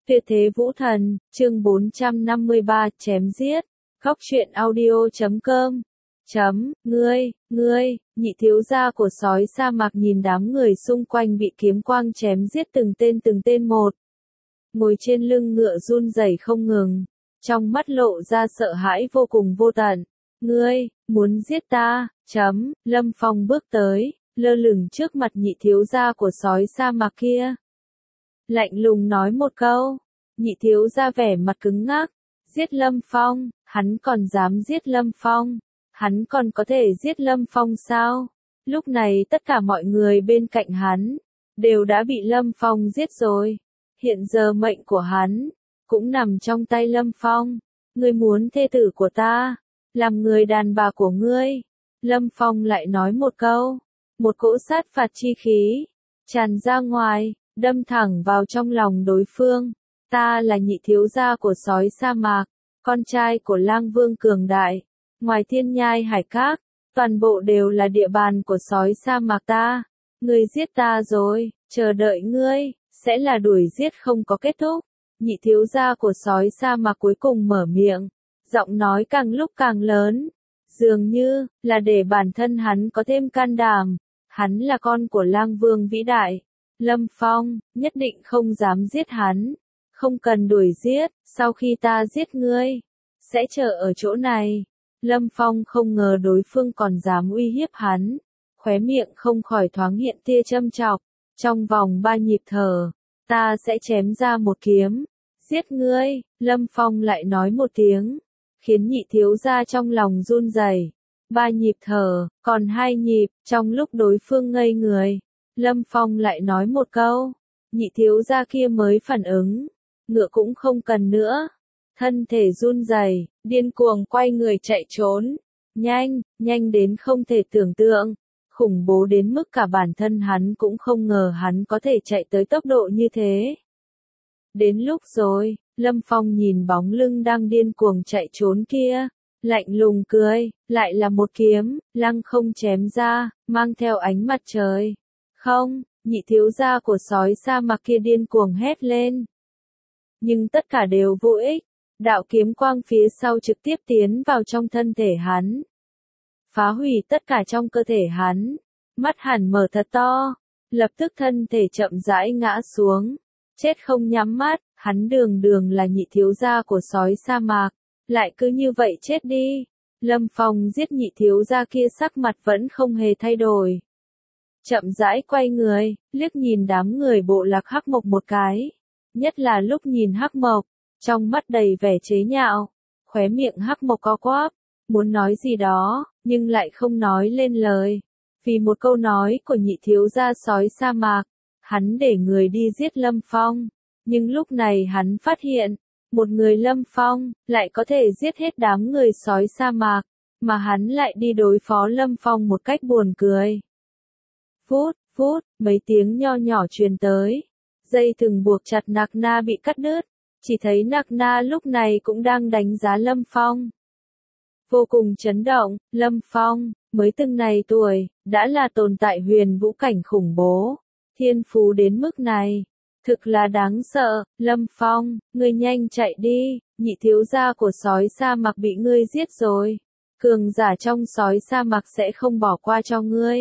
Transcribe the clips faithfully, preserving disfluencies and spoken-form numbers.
Tuyệt thế vũ thần, chương bốn trăm năm mươi ba, chém giết. Góc truyện audio chấm com. Chấm, ngươi, ngươi, nhị thiếu gia của sói sa mạc nhìn đám người xung quanh bị kiếm quang chém giết từng tên từng tên một. Ngồi trên lưng ngựa run rẩy không ngừng, trong mắt lộ ra sợ hãi vô cùng vô tận. Ngươi, muốn giết ta, chấm, Lâm Phong bước tới, lơ lửng trước mặt nhị thiếu gia của sói sa mạc kia. Lạnh lùng nói một câu, nhị thiếu gia vẻ mặt cứng ngắc, giết Lâm Phong, hắn còn dám giết Lâm Phong, hắn còn có thể giết Lâm Phong sao? Lúc này tất cả mọi người bên cạnh hắn, đều đã bị Lâm Phong giết rồi, hiện giờ mệnh của hắn, cũng nằm trong tay Lâm Phong, ngươi muốn thê tử của ta, làm người đàn bà của ngươi, Lâm Phong lại nói một câu, một cỗ sát phạt chi khí, tràn ra ngoài, đâm thẳng vào trong lòng đối phương. Ta là nhị thiếu gia của sói sa mạc, con trai của lang vương cường đại, ngoài thiên nhai hải các, toàn bộ đều là địa bàn của sói sa mạc ta. Ngươi giết ta rồi, chờ đợi ngươi, sẽ là đuổi giết không có kết thúc. Nhị thiếu gia của sói sa mạc cuối cùng mở miệng, giọng nói càng lúc càng lớn, dường như là để bản thân hắn có thêm can đảm. Hắn là con của lang vương vĩ đại, Lâm Phong, nhất định không dám giết hắn. Không cần đuổi giết, sau khi ta giết ngươi, sẽ chờ ở chỗ này. Lâm Phong không ngờ đối phương còn dám uy hiếp hắn, khóe miệng không khỏi thoáng hiện tia châm chọc. Trong vòng ba nhịp thở, ta sẽ chém ra một kiếm, giết ngươi. Lâm Phong lại nói một tiếng, khiến nhị thiếu gia trong lòng run rẩy. Ba nhịp thở, còn hai nhịp, trong lúc đối phương ngây người, Lâm Phong lại nói một câu, nhị thiếu gia kia mới phản ứng. Ngựa cũng không cần nữa, thân thể run rẩy, điên cuồng quay người chạy trốn, nhanh, nhanh đến không thể tưởng tượng, khủng bố đến mức cả bản thân hắn cũng không ngờ hắn có thể chạy tới tốc độ như thế. Đến lúc rồi, Lâm Phong nhìn bóng lưng đang điên cuồng chạy trốn kia, lạnh lùng cười, lại là một kiếm, lăng không chém ra, mang theo ánh mặt trời. Không, nhị thiếu gia của sói sa mạc kia điên cuồng hét lên. Nhưng tất cả đều vô ích, đạo kiếm quang phía sau trực tiếp tiến vào trong thân thể hắn, phá hủy tất cả trong cơ thể hắn, mắt hẳn mở thật to, lập tức thân thể chậm rãi ngã xuống, chết không nhắm mắt. Hắn đường đường là nhị thiếu gia của sói sa mạc, lại cứ như vậy chết đi. Lâm Phong giết nhị thiếu gia kia sắc mặt vẫn không hề thay đổi, chậm rãi quay người, liếc nhìn đám người bộ lạc Hắc Mộc một cái. Nhất là lúc nhìn Hắc Mộc, trong mắt đầy vẻ chế nhạo, khóe miệng Hắc Mộc co quắp, muốn nói gì đó, nhưng lại không nói lên lời. Vì một câu nói của nhị thiếu gia sói sa mạc, hắn để người đi giết Lâm Phong. Nhưng lúc này hắn phát hiện, một người Lâm Phong, lại có thể giết hết đám người sói sa mạc, mà hắn lại đi đối phó Lâm Phong một cách buồn cười. Phút, phút, mấy tiếng nho nhỏ truyền tới. Dây thừng buộc chặt Nạc Na bị cắt đứt, chỉ thấy Nạc Na lúc này cũng đang đánh giá Lâm Phong. Vô cùng chấn động, Lâm Phong, mới từng này tuổi, đã là tồn tại huyền vũ cảnh khủng bố, thiên phú đến mức này, thực là đáng sợ. Lâm Phong, ngươi nhanh chạy đi, nhị thiếu gia của sói sa mạc bị ngươi giết rồi, cường giả trong sói sa mạc sẽ không bỏ qua cho ngươi.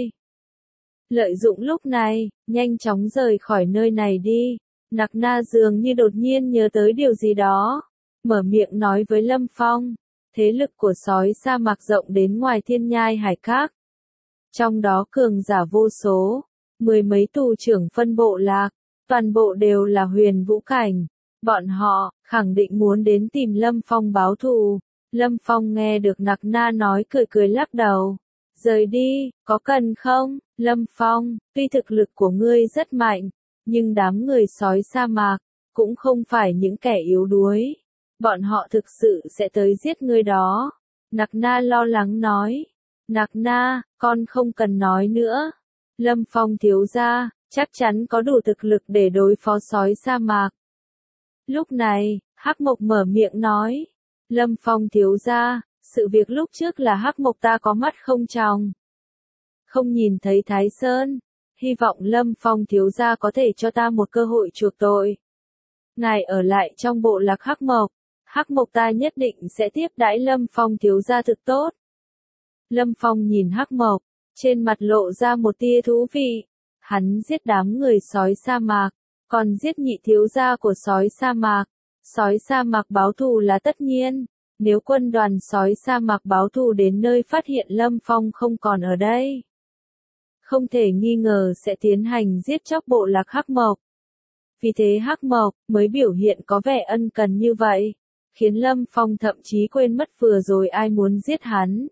Lợi dụng lúc này, nhanh chóng rời khỏi nơi này đi. Nạc Na dường như đột nhiên nhớ tới điều gì đó, mở miệng nói với Lâm Phong, thế lực của sói sa mạc rộng đến ngoài thiên nhai hải các. Trong đó cường giả vô số, mười mấy tù trưởng phân bộ lạc, toàn bộ đều là huyền vũ cảnh. Bọn họ, khẳng định muốn đến tìm Lâm Phong báo thù. Lâm Phong nghe được Nạc Na nói cười cười lắc đầu. Rời đi, có cần không? Lâm Phong, tuy thực lực của ngươi rất mạnh, nhưng đám người sói sa mạc, cũng không phải những kẻ yếu đuối. Bọn họ thực sự sẽ tới giết ngươi đó. Nạc Na lo lắng nói. Nạc Na, con không cần nói nữa. Lâm Phong thiếu gia, chắc chắn có đủ thực lực để đối phó sói sa mạc. Lúc này, Hắc Mộc mở miệng nói. Lâm Phong thiếu gia, sự việc lúc trước là Hắc Mộc ta có mắt không tròng, không nhìn thấy Thái Sơn, hy vọng Lâm Phong thiếu gia có thể cho ta một cơ hội chuộc tội. ngài ở lại trong bộ lạc Hắc Mộc. Hắc Mộc ta nhất định sẽ tiếp đãi Lâm Phong thiếu gia thực tốt. Lâm Phong nhìn Hắc Mộc, trên mặt lộ ra một tia thú vị. Hắn giết đám người sói sa mạc, còn giết nhị thiếu gia của sói sa mạc. Sói sa mạc báo thù là tất nhiên. Nếu quân đoàn sói sa mạc báo thù đến nơi phát hiện Lâm Phong không còn ở đây, không thể nghi ngờ sẽ tiến hành giết chóc bộ lạc Hắc Mộc. Vì thế Hắc Mộc mới biểu hiện có vẻ ân cần như vậy, khiến Lâm Phong thậm chí quên mất vừa rồi ai muốn giết hắn.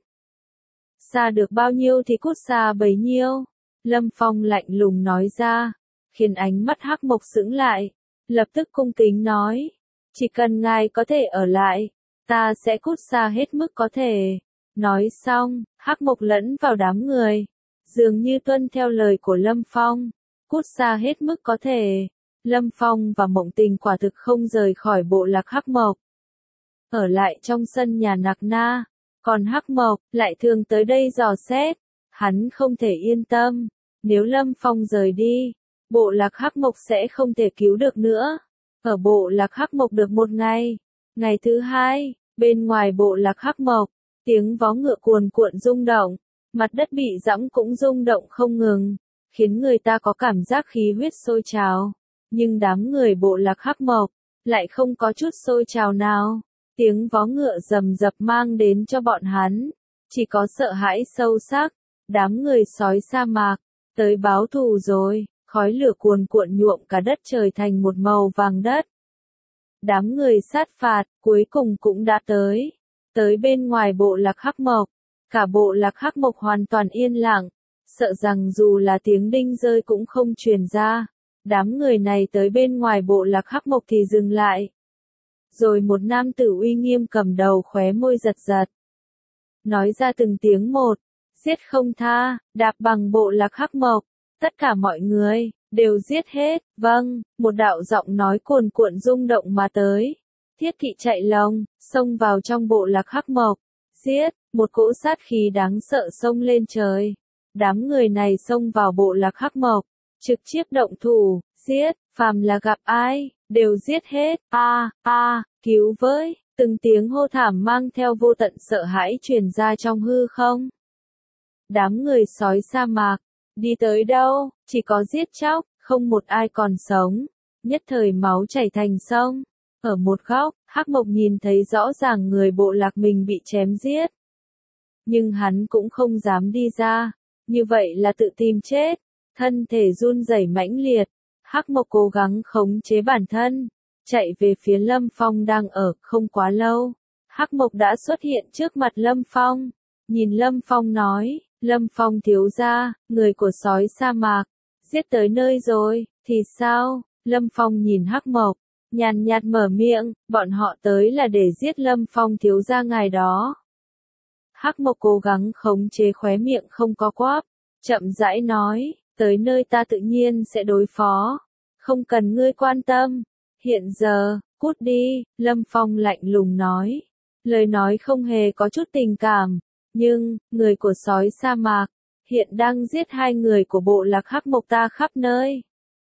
Xa được bao nhiêu thì cút xa bấy nhiêu, Lâm Phong lạnh lùng nói ra, khiến ánh mắt Hắc Mộc sững lại, lập tức cung kính nói, chỉ cần ngài có thể ở lại, ta sẽ cút xa hết mức có thể. Nói xong, Hắc Mộc lẫn vào đám người, dường như tuân theo lời của Lâm Phong, cút xa hết mức có thể. Lâm Phong và Mộng Tình quả thực không rời khỏi bộ lạc Hắc Mộc, ở lại trong sân nhà Nạc Na, còn Hắc Mộc lại thường tới đây dò xét. Hắn không thể yên tâm, nếu Lâm Phong rời đi, bộ lạc Hắc Mộc sẽ không thể cứu được nữa. Ở bộ lạc Hắc Mộc được một ngày, ngày thứ hai, bên ngoài bộ lạc Hắc Mộc, tiếng vó ngựa cuồn cuộn rung động, mặt đất bị giẫm cũng rung động không ngừng, khiến người ta có cảm giác khí huyết sôi trào. Nhưng đám người bộ lạc Hắc Mộc lại không có chút sôi trào nào. Tiếng vó ngựa rầm rập mang đến cho bọn hắn chỉ có sợ hãi sâu sắc. Đám người sói sa mạc tới báo thù rồi, khói lửa cuồn cuộn nhuộm cả đất trời thành một màu vàng đất. Đám người sát phạt cuối cùng cũng đã tới, tới bên ngoài bộ lạc Hắc Mộc. Cả bộ lạc Hắc Mộc hoàn toàn yên lặng, sợ rằng dù là tiếng đinh rơi cũng không truyền ra. Đám người này tới bên ngoài bộ lạc Hắc Mộc thì dừng lại. Rồi một nam tử uy nghiêm cầm đầu khóe môi giật giật, nói ra từng tiếng một, giết không tha, đạp bằng bộ lạc Hắc Mộc, tất cả mọi người đều giết hết. Vâng, một đạo giọng nói cuồn cuộn rung động mà tới. Thiết Kỵ chạy lồng, xông vào trong bộ lạc Hắc Mộc, giết, một cỗ sát khí đáng sợ xông lên trời. Đám người này xông vào bộ lạc Hắc Mộc, trực tiếp động thủ, giết, phàm là gặp ai, đều giết hết. A, a, cứu với, từng tiếng hô thảm mang theo vô tận sợ hãi truyền ra trong hư không. Đám người sói sa mạc, đi tới đâu, chỉ có giết chóc, không một ai còn sống, nhất thời máu chảy thành sông. Ở một góc, Hắc Mộc nhìn thấy rõ ràng người bộ lạc mình bị chém giết. Nhưng hắn cũng không dám đi ra, như vậy là tự tìm chết. Thân thể run rẩy mãnh liệt, Hắc Mộc cố gắng khống chế bản thân, chạy về phía Lâm Phong đang ở. Không quá lâu, Hắc Mộc đã xuất hiện trước mặt Lâm Phong, nhìn Lâm Phong nói, Lâm Phong thiếu gia, người của sói sa mạc, giết tới nơi rồi, thì sao? Lâm Phong nhìn Hắc Mộc, nhàn nhạt mở miệng, bọn họ tới là để giết Lâm Phong thiếu gia ngài đó. Hắc Mộc cố gắng khống chế khóe miệng không có quáp, chậm rãi nói, tới nơi ta tự nhiên sẽ đối phó, không cần ngươi quan tâm. Hiện giờ, cút đi, Lâm Phong lạnh lùng nói. Lời nói không hề có chút tình cảm, nhưng, người của sói sa mạc, hiện đang giết hai người của bộ lạc Hắc Mộc ta khắp nơi.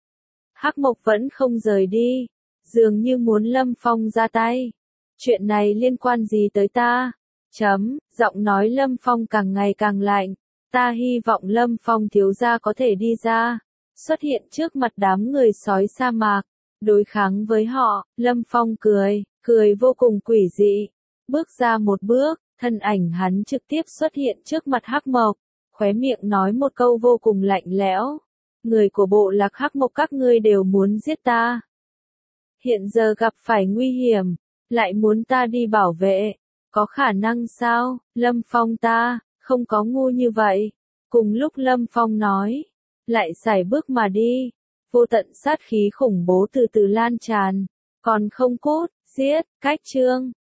Hắc Mộc vẫn không rời đi, dường như muốn Lâm Phong ra tay. Chuyện này liên quan gì tới ta? Chấm, giọng nói Lâm Phong càng ngày càng lạnh. Ta hy vọng Lâm Phong thiếu gia có thể đi ra, xuất hiện trước mặt đám người sói sa mạc, đối kháng với họ. Lâm Phong cười, cười vô cùng quỷ dị, bước ra một bước, thân ảnh hắn trực tiếp xuất hiện trước mặt Hắc Mộc, khóe miệng nói một câu vô cùng lạnh lẽo. Người của bộ lạc Hắc Mộc các ngươi đều muốn giết ta. Hiện giờ gặp phải nguy hiểm, lại muốn ta đi bảo vệ, có khả năng sao? Lâm Phong ta không có ngu như vậy. Cùng lúc Lâm Phong nói, lại sải bước mà đi, vô tận sát khí khủng bố từ từ lan tràn, còn không cút, giết. Cách chương